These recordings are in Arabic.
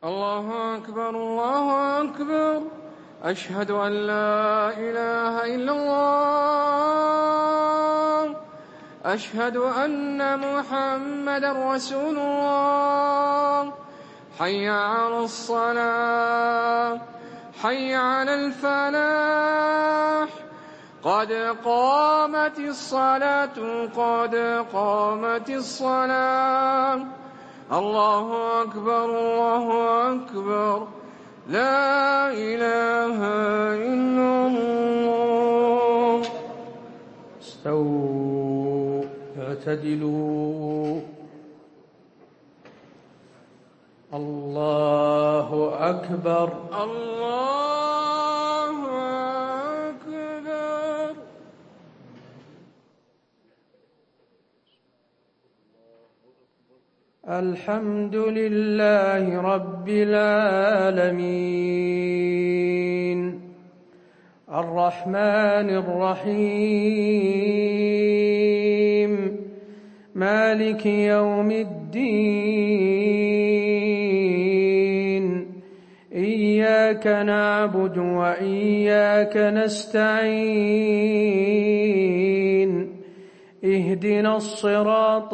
الله أكبر الله أكبر. أشهد أن لا إله إلا الله. أشهد أن محمدا رسول الله. حي على الصلاة، حي على الفلاح، قد قامت الصلاة، قد قامت الصلاة. الله أكبر الله أكبر. لا إله إلا الله. استووا اعتدلوا. الله أكبر الله أكبر. الحمد لله رب العالمين الرحمن الرحيم مالك يوم الدين. إياك نعبد وإياك نستعين. اهدنا الصراط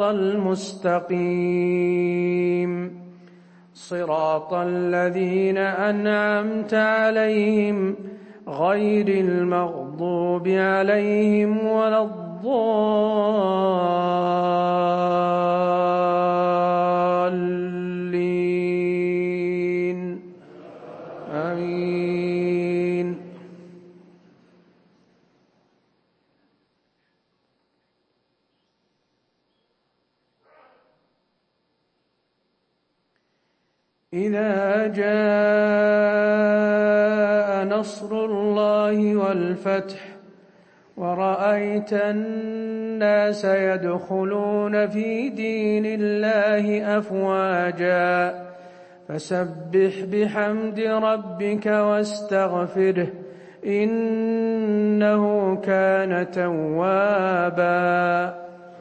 المستقيم، صراط الذين أنعمت عليهم غير المغضوب عليهم ولا الضالين. آمين. إذا جاء نصر الله والفتح ورأيت الناس يدخلون في دين الله أفواجا فسبح بحمد ربك واستغفره إنه كان توابا.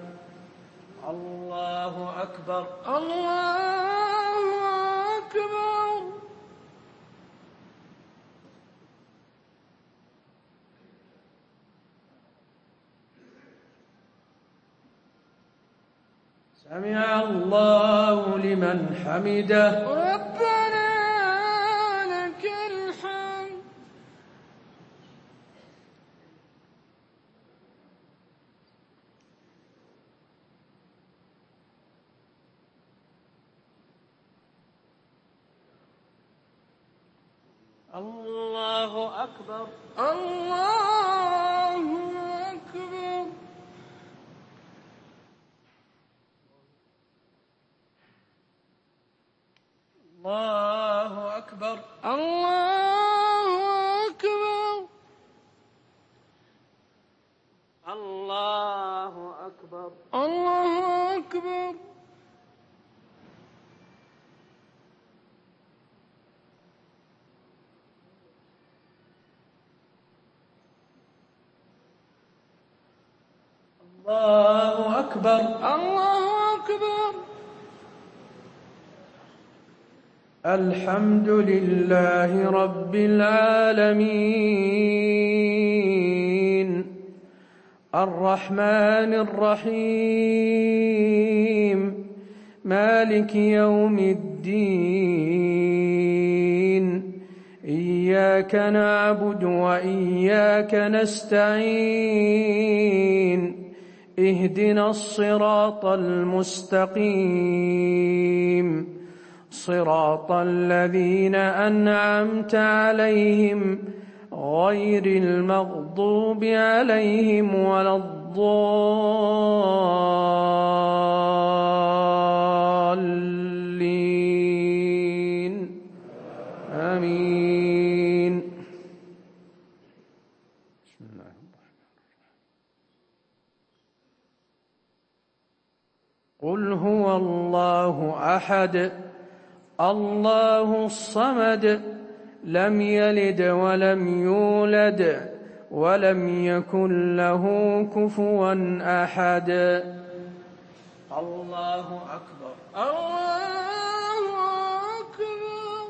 الله أكبر الله أكبر. سمع الله لمن حمده. ربنا لك الحمد. الله أكبر الله أكبر. الله أكبر الله أكبر. الله أكبر الله أكبر. الله أكبر الله أكبر. الحمد لله رب العالمين الرحمن الرحيم مالك يوم الدين. إياك نعبد وإياك نستعين. اهدنا الصراط المستقيم، صراط الذين أنعمت عليهم غير المغضوب عليهم ولا الضالين. آمين. بسم الله الرحمن الرحيم. قل هو الله أحد الله الصمد لم يلد ولم يولد ولم يكن له كفوا أحد. الله أكبر الله أكبر.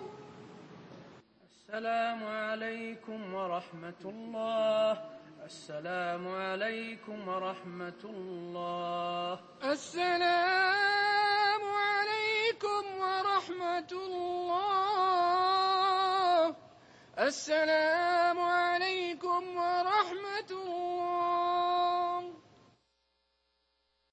السلام عليكم ورحمة الله. السلام عليكم ورحمة الله. السلام عليكم ورحمة الله. السلام عليكم ورحمة